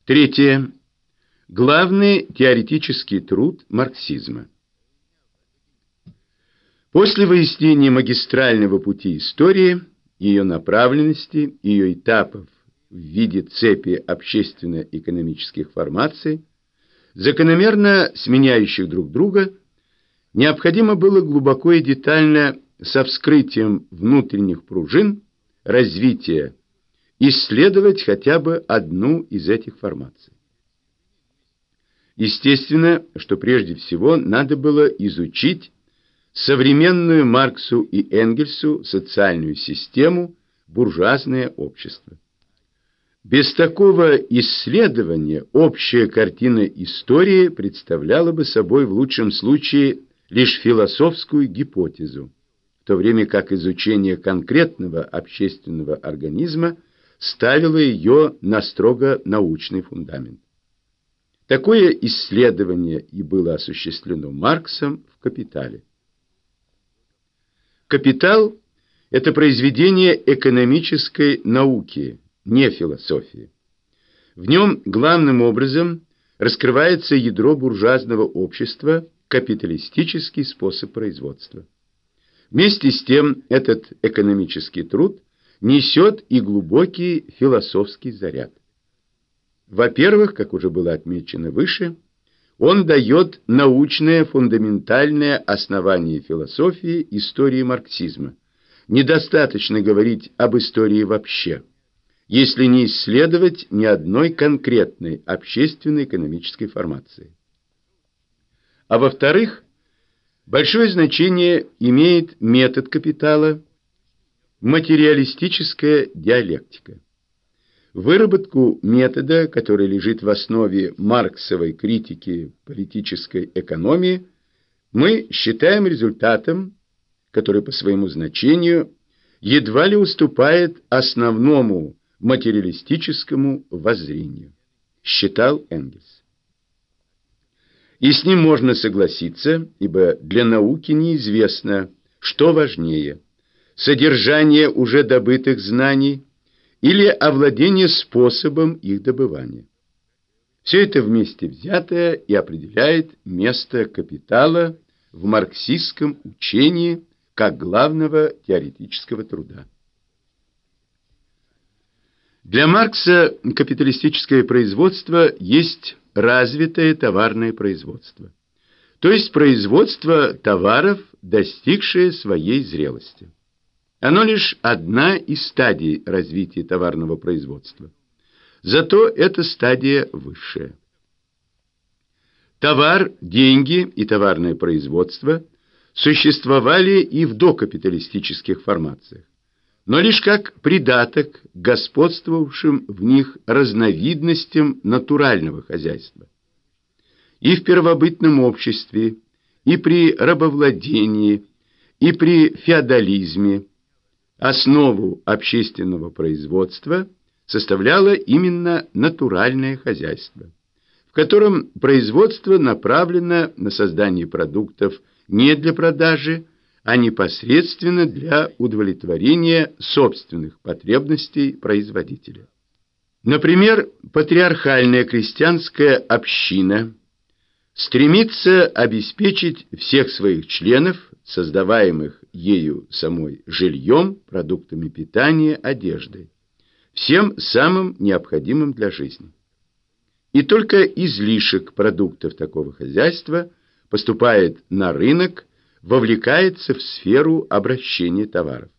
Третье. Главный теоретический труд марксизма. После выяснения магистрального пути истории, ее направленности, ее этапов в виде цепи общественно-экономических формаций, закономерно сменяющих друг друга, необходимо было глубоко и детально со вскрытием внутренних пружин развития исследовать хотя бы одну из этих формаций. Естественно, что прежде всего надо было изучить современную Марксу и Энгельсу социальную систему, буржуазное общество. Без такого исследования общая картина истории представляла бы собой в лучшем случае лишь философскую гипотезу, в то время как изучение конкретного общественного организма ставило ее на строго научный фундамент. Такое исследование и было осуществлено Марксом в «Капитале». «Капитал» — это произведение экономической науки, не философии. В нем главным образом раскрывается ядро буржуазного общества, капиталистический способ производства. Вместе с тем этот экономический труд несет и глубокий философский заряд. Во-первых, как уже было отмечено выше, он дает научное фундаментальное основание философии истории марксизма. Недостаточно говорить об истории вообще, если не исследовать ни одной конкретной общественно-экономической формации. А во-вторых, большое значение имеет метод «Капитала», материалистическая диалектика. Выработку метода, который лежит в основе марксовой критики политической экономии, мы считаем результатом, который по своему значению едва ли уступает основному материалистическому воззрению, считал Энгельс. И с ним можно согласиться, ибо для науки неизвестно, что важнее – содержание уже добытых знаний или овладение способом их добывания. Все это вместе взятое и определяет место «Капитала» в марксистском учении как главного теоретического труда. Для Маркса капиталистическое производство есть развитое товарное производство, то есть производство товаров, достигшее своей зрелости. Оно лишь одна из стадий развития товарного производства. Зато это стадия высшая. Товар, деньги и товарное производство существовали и в докапиталистических формациях, но лишь как придаток к господствовавшим в них разновидностям натурального хозяйства. И в первобытном обществе, и при рабовладении, и при феодализме основу общественного производства составляло именно натуральное хозяйство, в котором производство направлено на создание продуктов не для продажи, а непосредственно для удовлетворения собственных потребностей производителя. Например, патриархальная крестьянская община стремится обеспечить всех своих членов, создаваемых ею самой жильем, продуктами питания, одеждой, всем самым необходимым для жизни. И только излишек продуктов такого хозяйства поступает на рынок, вовлекается в сферу обращения товаров.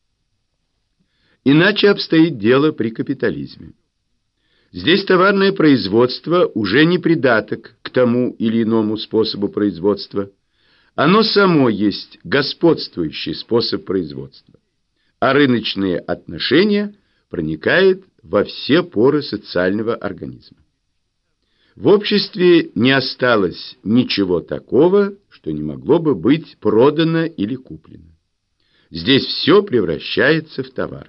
Иначе обстоит дело при капитализме. Здесь товарное производство уже не придаток к тому или иному способу производства. Оно само есть господствующий способ производства, а рыночные отношения проникают во все поры социального организма. В обществе не осталось ничего такого, что не могло бы быть продано или куплено. Здесь все превращается в товар.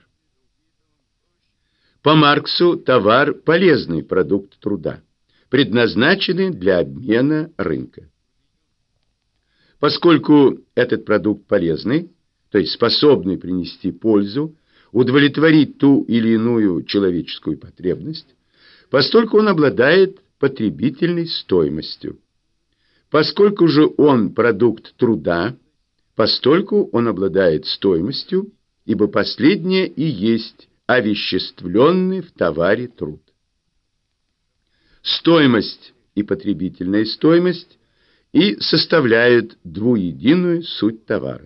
По Марксу товар – полезный продукт труда, предназначенный для обмена рынка. Поскольку этот продукт полезный, то есть способный принести пользу, удовлетворить ту или иную человеческую потребность, постольку он обладает потребительной стоимостью. Поскольку же он продукт труда, постольку он обладает стоимостью, ибо последнее и есть овеществленный в товаре труд. Стоимость и потребительная стоимость и составляют двуединую суть товара.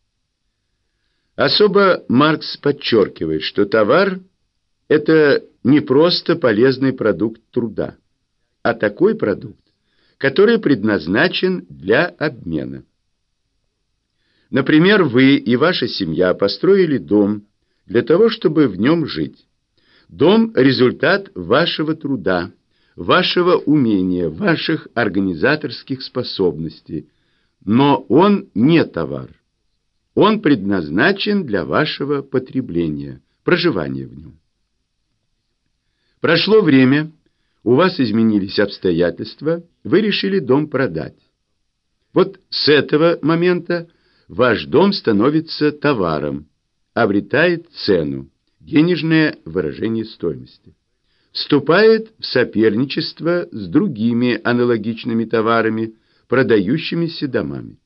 Особо Маркс подчеркивает, что товар – это не просто полезный продукт труда, а такой продукт, который предназначен для обмена. Например, вы и ваша семья построили дом для того, чтобы в нем жить. Дом – результат вашего труда, вашего умения, ваших организаторских способностей, но он не товар. Он предназначен для вашего потребления, проживания в нем. Прошло время, у вас изменились обстоятельства, вы решили дом продать. Вот с этого момента ваш дом становится товаром, обретает цену, денежное выражение стоимости. Вступает в соперничество с другими аналогичными товарами, продающимися домами.